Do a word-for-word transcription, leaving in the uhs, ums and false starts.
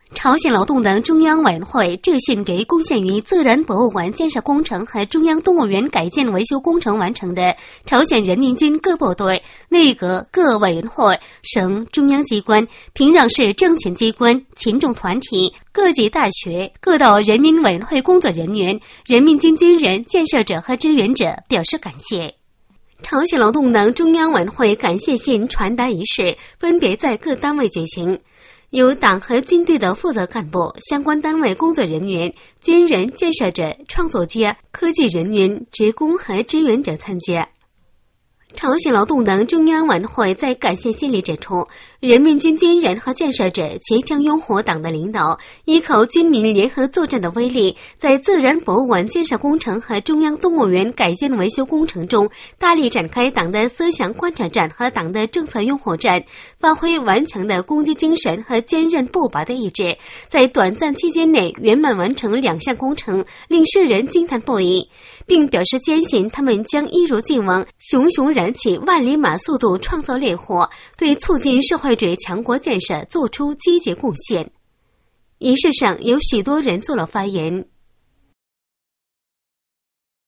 朝鲜劳动党中央委员会致信给贡献于自然博物馆建设工程和中央动物园改建维修工程完成的朝鲜人民军各部队、内阁各委员会、省中央机关、平壤市政权机关、群众团体、各级大学、各岛人民委员会工作人员、人民军军人、建设者和支援者表示感谢。朝鲜劳动党中央委员会感谢信传达仪式分别在各单位举行，由党和军队的负责干部、相关单位工作人员、军人、建设者、创作家、科技人员、职工和支援者参加。朝鲜劳动党中央委员会在感谢信里指出，人民军军人和建设者竭诚拥护党的领导，依靠军民联合作战的威力，在自然博物馆建设工程和中央动物园改建维修工程中，大力展开党的思想观察战和党的政策拥护战，发挥顽强的攻击精神和坚韧不拔的意志，在短暂期间内圆满完成两项工程，令世人惊叹不已，并表示坚信他们将一如既往熊熊燃起万里马速度创造烈火，对促进社会主义强国建设做出积极贡献。仪式上有许多人做了发言。